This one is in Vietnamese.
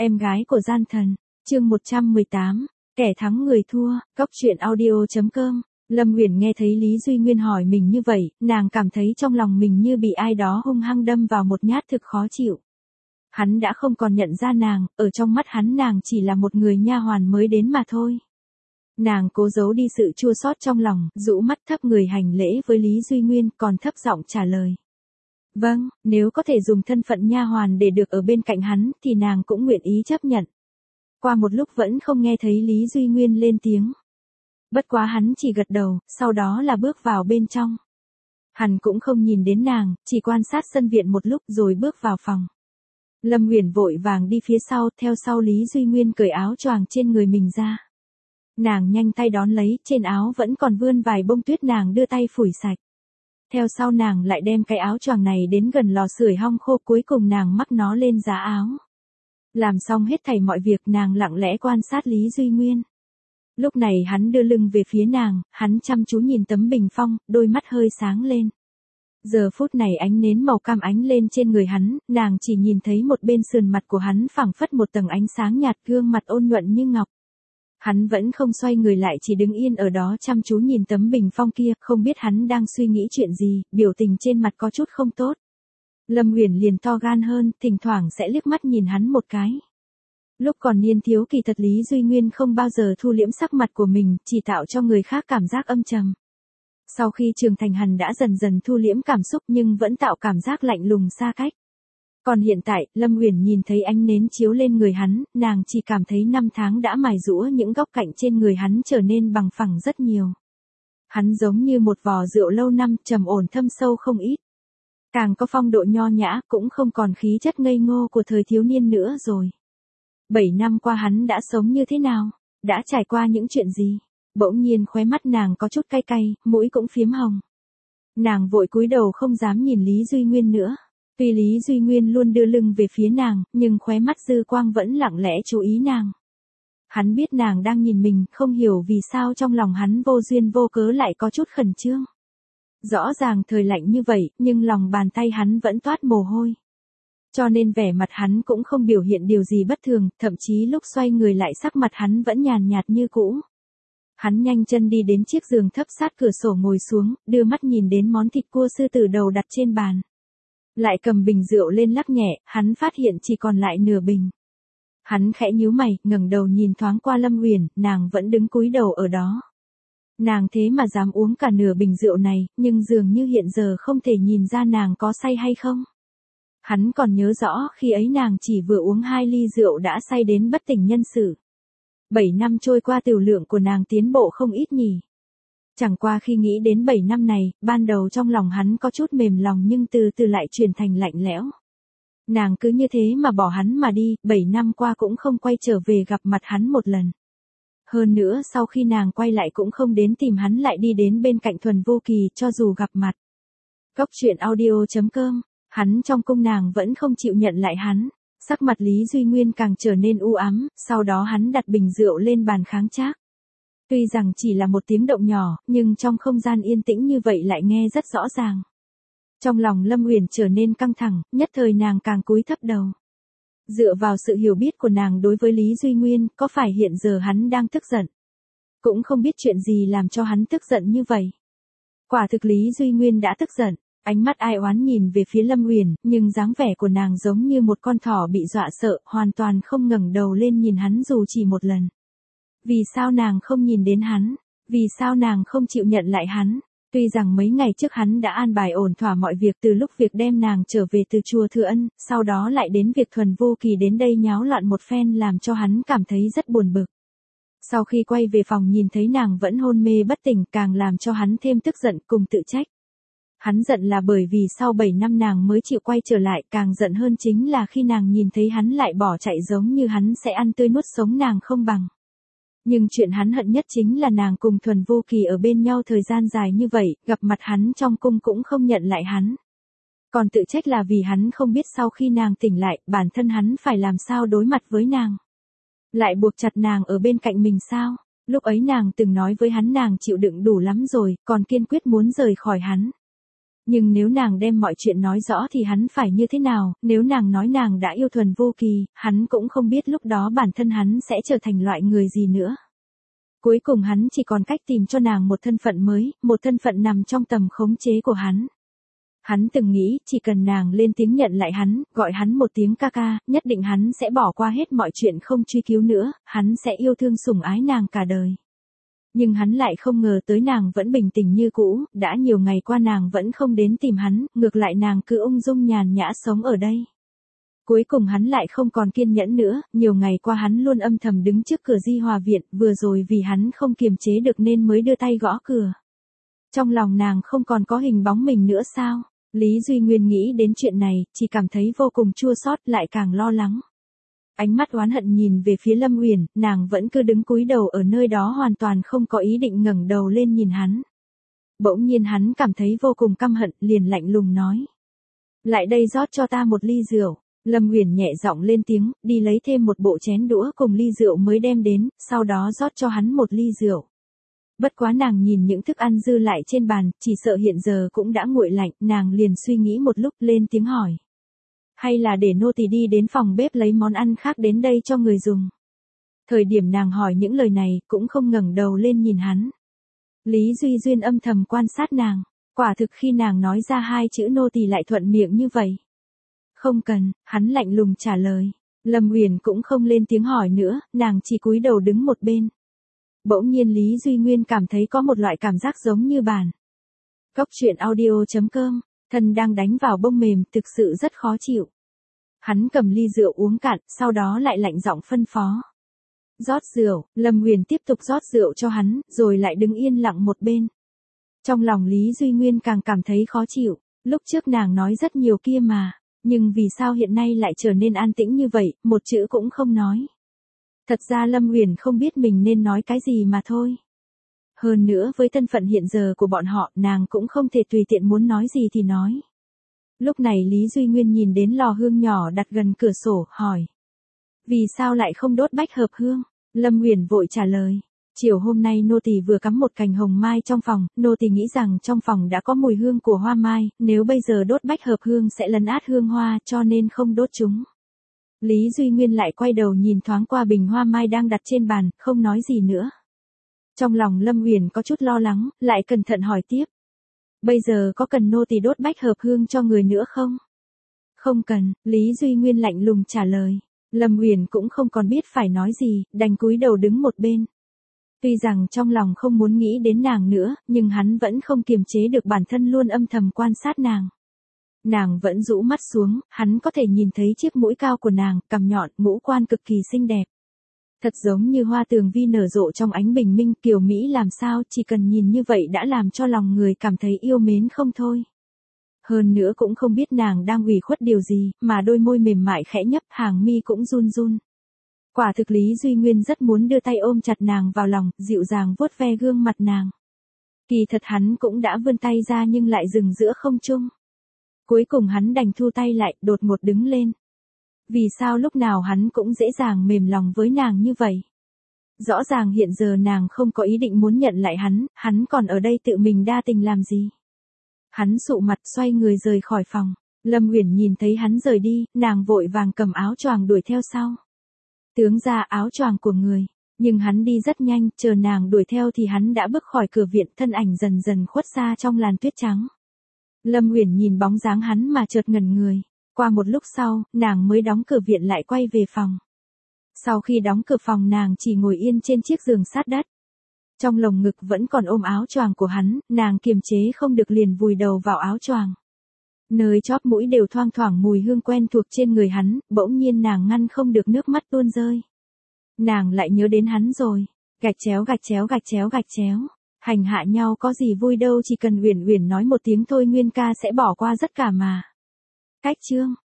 Em gái của gian thần, chương 118, kẻ thắng người thua, Cóc truyện audio.com. Lâm Uyển nghe thấy Lý Duy Nguyên hỏi mình như vậy, nàng cảm thấy trong lòng mình như bị ai đó hung hăng đâm vào một nhát thực khó chịu. Hắn đã không còn nhận ra nàng, ở trong mắt hắn nàng chỉ là một người nha hoàn mới đến mà thôi. Nàng cố giấu đi sự chua xót trong lòng, rũ mắt thấp người hành lễ với Lý Duy Nguyên, còn thấp giọng trả lời. Vâng, nếu có thể dùng thân phận nha hoàn để được ở bên cạnh hắn, thì nàng cũng nguyện ý chấp nhận. Qua một lúc vẫn không nghe thấy Lý Duy Nguyên lên tiếng. Bất quá hắn chỉ gật đầu, sau đó là bước vào bên trong. Hắn cũng không nhìn đến nàng, chỉ quan sát sân viện một lúc rồi bước vào phòng. Lâm Uyển vội vàng đi phía sau, theo sau Lý Duy Nguyên cởi áo choàng trên người mình ra. Nàng nhanh tay đón lấy, trên áo vẫn còn vươn vài bông tuyết, nàng đưa tay phủi sạch. Theo sau nàng lại đem cái áo choàng này đến gần lò sưởi hong khô, cuối cùng nàng mắc nó lên giá áo. Làm xong hết thảy mọi việc, nàng lặng lẽ quan sát Lý Duy Nguyên. Lúc này hắn đưa lưng về phía nàng, hắn chăm chú nhìn tấm bình phong, đôi mắt hơi sáng lên. Giờ phút này ánh nến màu cam ánh lên trên người hắn, nàng chỉ nhìn thấy một bên sườn mặt của hắn phảng phất một tầng ánh sáng nhạt, gương mặt ôn nhuận như ngọc. Hắn vẫn không xoay người lại, chỉ đứng yên ở đó chăm chú nhìn tấm bình phong kia, không biết hắn đang suy nghĩ chuyện gì, biểu tình trên mặt có chút không tốt. Lâm Uyển liền to gan hơn, thỉnh thoảng sẽ liếc mắt nhìn hắn một cái. Lúc còn niên thiếu kỳ thật Lý Duy Nguyên không bao giờ thu liễm sắc mặt của mình, chỉ tạo cho người khác cảm giác âm trầm. Sau khi trưởng thành hắn đã dần dần thu liễm cảm xúc nhưng vẫn tạo cảm giác lạnh lùng xa cách. Còn hiện tại, Lâm Uyển nhìn thấy ánh nến chiếu lên người hắn, nàng chỉ cảm thấy năm tháng đã mài giũa những góc cạnh trên người hắn trở nên bằng phẳng rất nhiều. Hắn giống như một vò rượu lâu năm, trầm ổn thâm sâu không ít. Càng có phong độ nho nhã, cũng không còn khí chất ngây ngô của thời thiếu niên nữa rồi. 7 năm qua hắn đã sống như thế nào? Đã trải qua những chuyện gì? Bỗng nhiên khóe mắt nàng có chút cay cay, mũi cũng phiếm hồng. Nàng vội cúi đầu không dám nhìn Lý Duy Nguyên nữa. Tuy Lý Duy Nguyên luôn đưa lưng về phía nàng, nhưng khóe mắt dư quang vẫn lặng lẽ chú ý nàng. Hắn biết nàng đang nhìn mình, không hiểu vì sao trong lòng hắn vô duyên vô cớ lại có chút khẩn trương. Rõ ràng thời lạnh như vậy, nhưng lòng bàn tay hắn vẫn toát mồ hôi. Cho nên vẻ mặt hắn cũng không biểu hiện điều gì bất thường, thậm chí lúc xoay người lại sắc mặt hắn vẫn nhàn nhạt như cũ. Hắn nhanh chân đi đến chiếc giường thấp sát cửa sổ ngồi xuống, đưa mắt nhìn đến món thịt cua sư tử đầu đặt trên bàn. Lại cầm bình rượu lên lắc nhẹ, hắn phát hiện chỉ còn lại nửa bình. Hắn khẽ nhíu mày, ngẩng đầu nhìn thoáng qua Lâm Uyển, nàng vẫn đứng cúi đầu ở đó. Nàng thế mà dám uống cả nửa bình rượu này, nhưng dường như hiện giờ không thể nhìn ra nàng có say hay không. Hắn còn nhớ rõ khi ấy nàng chỉ vừa uống 2 ly rượu đã say đến bất tỉnh nhân sự. 7 năm trôi qua tiểu lượng của nàng tiến bộ không ít nhỉ. Chẳng qua khi nghĩ đến 7 năm này, ban đầu trong lòng hắn có chút mềm lòng nhưng từ từ lại chuyển thành lạnh lẽo. Nàng cứ như thế mà bỏ hắn mà đi, 7 năm qua cũng không quay trở về gặp mặt hắn một lần. Hơn nữa sau khi nàng quay lại cũng không đến tìm hắn, lại đi đến bên cạnh Thuần Vô Kỳ cho dù gặp mặt. Cóc truyện audio.com. Hắn trong cung nàng vẫn không chịu nhận lại hắn. Sắc mặt Lý Duy Nguyên càng trở nên u ám, sau đó hắn đặt bình rượu lên bàn kháng trác. Tuy rằng chỉ là một tiếng động nhỏ, nhưng trong không gian yên tĩnh như vậy lại nghe rất rõ ràng. Trong lòng Lâm Uyển trở nên căng thẳng, nhất thời nàng càng cúi thấp đầu. Dựa vào sự hiểu biết của nàng đối với Lý Duy Nguyên, có phải hiện giờ hắn đang tức giận? Cũng không biết chuyện gì làm cho hắn tức giận như vậy. Quả thực Lý Duy Nguyên đã tức giận. Ánh mắt ai oán nhìn về phía Lâm Uyển, nhưng dáng vẻ của nàng giống như một con thỏ bị dọa sợ, hoàn toàn không ngẩng đầu lên nhìn hắn dù chỉ một lần. Vì sao nàng không nhìn đến hắn? Vì sao nàng không chịu nhận lại hắn? Tuy rằng mấy ngày trước hắn đã an bài ổn thỏa mọi việc, từ lúc việc đem nàng trở về từ chùa Thừa Ân, sau đó lại đến việc Thuần Vô Kỳ đến đây nháo loạn một phen làm cho hắn cảm thấy rất buồn bực. Sau khi quay về phòng nhìn thấy nàng vẫn hôn mê bất tỉnh, càng làm cho hắn thêm tức giận cùng tự trách. Hắn giận là bởi vì sau 7 năm nàng mới chịu quay trở lại, càng giận hơn chính là khi nàng nhìn thấy hắn lại bỏ chạy giống như hắn sẽ ăn tươi nuốt sống nàng không bằng. Nhưng chuyện hắn hận nhất chính là nàng cùng Thuần Vô Kỳ ở bên nhau thời gian dài như vậy, gặp mặt hắn trong cung cũng không nhận lại hắn. Còn tự trách là vì hắn không biết sau khi nàng tỉnh lại, bản thân hắn phải làm sao đối mặt với nàng. Lại buộc chặt nàng ở bên cạnh mình sao? Lúc ấy nàng từng nói với hắn nàng chịu đựng đủ lắm rồi, còn kiên quyết muốn rời khỏi hắn. Nhưng nếu nàng đem mọi chuyện nói rõ thì hắn phải như thế nào, nếu nàng nói nàng đã yêu Thuần Vô Kỳ, hắn cũng không biết lúc đó bản thân hắn sẽ trở thành loại người gì nữa. Cuối cùng hắn chỉ còn cách tìm cho nàng một thân phận mới, một thân phận nằm trong tầm khống chế của hắn. Hắn từng nghĩ, chỉ cần nàng lên tiếng nhận lại hắn, gọi hắn một tiếng ca ca, nhất định hắn sẽ bỏ qua hết mọi chuyện không truy cứu nữa, hắn sẽ yêu thương sủng ái nàng cả đời. Nhưng hắn lại không ngờ tới nàng vẫn bình tĩnh như cũ, đã nhiều ngày qua nàng vẫn không đến tìm hắn, ngược lại nàng cứ ung dung nhàn nhã sống ở đây. Cuối cùng hắn lại không còn kiên nhẫn nữa, nhiều ngày qua hắn luôn âm thầm đứng trước cửa Di Hòa Viện, vừa rồi vì hắn không kiềm chế được nên mới đưa tay gõ cửa. Trong lòng nàng không còn có hình bóng mình nữa sao? Lý Duy Nguyên nghĩ đến chuyện này, chỉ cảm thấy vô cùng chua xót, lại càng lo lắng. Ánh mắt oán hận nhìn về phía Lâm Uyển, nàng vẫn cứ đứng cúi đầu ở nơi đó hoàn toàn không có ý định ngẩng đầu lên nhìn hắn. Bỗng nhiên hắn cảm thấy vô cùng căm hận, liền lạnh lùng nói: "Lại đây rót cho ta một ly rượu." Lâm Uyển nhẹ giọng lên tiếng, đi lấy thêm một bộ chén đũa cùng ly rượu mới đem đến, sau đó rót cho hắn một ly rượu. Bất quá nàng nhìn những thức ăn dư lại trên bàn, chỉ sợ hiện giờ cũng đã nguội lạnh, nàng liền suy nghĩ một lúc lên tiếng hỏi: "Hay là để nô tỳ đi đến phòng bếp lấy món ăn khác đến đây cho người dùng?" Thời điểm nàng hỏi những lời này, cũng không ngẩng đầu lên nhìn hắn. Lý Duy Duyên âm thầm quan sát nàng, quả thực khi nàng nói ra hai chữ nô tỳ lại thuận miệng như vậy. "Không cần," hắn lạnh lùng trả lời. Lâm Uyển cũng không lên tiếng hỏi nữa, nàng chỉ cúi đầu đứng một bên. Bỗng nhiên Lý Duy Nguyên cảm thấy có một loại cảm giác giống như bản. Cốc truyện audio.com, thân đang đánh vào bông mềm, thực sự rất khó chịu. Hắn cầm ly rượu uống cạn, sau đó lại lạnh giọng phân phó: "Rót rượu." Lâm Uyển tiếp tục rót rượu cho hắn, rồi lại đứng yên lặng một bên. Trong lòng Lý Duy Nguyên càng cảm thấy khó chịu, lúc trước nàng nói rất nhiều kia mà, nhưng vì sao hiện nay lại trở nên an tĩnh như vậy, một chữ cũng không nói. Thật ra Lâm Uyển không biết mình nên nói cái gì mà thôi. Hơn nữa với thân phận hiện giờ của bọn họ, nàng cũng không thể tùy tiện muốn nói gì thì nói. Lúc này Lý Duy Nguyên nhìn đến lò hương nhỏ đặt gần cửa sổ, hỏi: "Vì sao lại không đốt bách hợp hương?" Lâm Uyển vội trả lời: "Chiều hôm nay nô tỳ vừa cắm một cành hồng mai trong phòng, nô tỳ nghĩ rằng trong phòng đã có mùi hương của hoa mai, nếu bây giờ đốt bách hợp hương sẽ lấn át hương hoa, cho nên không đốt chúng." Lý Duy Nguyên lại quay đầu nhìn thoáng qua bình hoa mai đang đặt trên bàn, không nói gì nữa. Trong lòng Lâm Uyển có chút lo lắng, lại cẩn thận hỏi tiếp: "Bây giờ có cần nô tỳ đốt bách hợp hương cho người nữa không?" "Không cần," Lý Duy Nguyên lạnh lùng trả lời. Lâm Uyển cũng không còn biết phải nói gì, đành cúi đầu đứng một bên. Tuy rằng trong lòng không muốn nghĩ đến nàng nữa, nhưng hắn vẫn không kiềm chế được bản thân luôn âm thầm quan sát nàng. Nàng vẫn rũ mắt xuống, hắn có thể nhìn thấy chiếc mũi cao của nàng, cằm nhọn, ngũ quan cực kỳ xinh đẹp. Thật giống như hoa tường vi nở rộ trong ánh bình minh, kiều mỹ làm sao, chỉ cần nhìn như vậy đã làm cho lòng người cảm thấy yêu mến không thôi. Hơn nữa cũng không biết nàng đang ủy khuất điều gì, mà đôi môi mềm mại khẽ nhấp, hàng mi cũng run run. Quả thực Lý Duy Nguyên rất muốn đưa tay ôm chặt nàng vào lòng, dịu dàng vuốt ve gương mặt nàng. Kỳ thật hắn cũng đã vươn tay ra nhưng lại dừng giữa không trung. Cuối cùng hắn đành thu tay lại, đột ngột đứng lên. Vì sao lúc nào hắn cũng dễ dàng mềm lòng với nàng như vậy? Rõ ràng hiện giờ nàng không có ý định muốn nhận lại hắn còn ở đây tự mình đa tình làm gì? Hắn sụ mặt xoay người rời khỏi phòng. Lâm Uyển nhìn thấy hắn rời đi, nàng vội vàng cầm áo choàng đuổi theo sau. Tướng ra áo choàng của người, nhưng hắn đi rất nhanh, chờ nàng đuổi theo thì hắn đã bước khỏi cửa viện, thân ảnh dần dần khuất xa trong làn tuyết trắng. Lâm Uyển nhìn bóng dáng hắn mà chợt ngẩn người. Qua một lúc sau, nàng mới đóng cửa viện lại quay về phòng. Sau khi đóng cửa phòng nàng chỉ ngồi yên trên chiếc giường sát đất. Trong lồng ngực vẫn còn ôm áo choàng của hắn, nàng kiềm chế không được liền vùi đầu vào áo choàng. Nơi chóp mũi đều thoang thoảng mùi hương quen thuộc trên người hắn, bỗng nhiên nàng ngăn không được nước mắt tuôn rơi. Nàng lại nhớ đến hắn rồi. Gạch chéo gạch chéo gạch chéo gạch chéo. Hành hạ nhau có gì vui đâu, chỉ cần Uyển Uyển nói một tiếng thôi Nguyên ca sẽ bỏ qua tất cả mà. Cách chương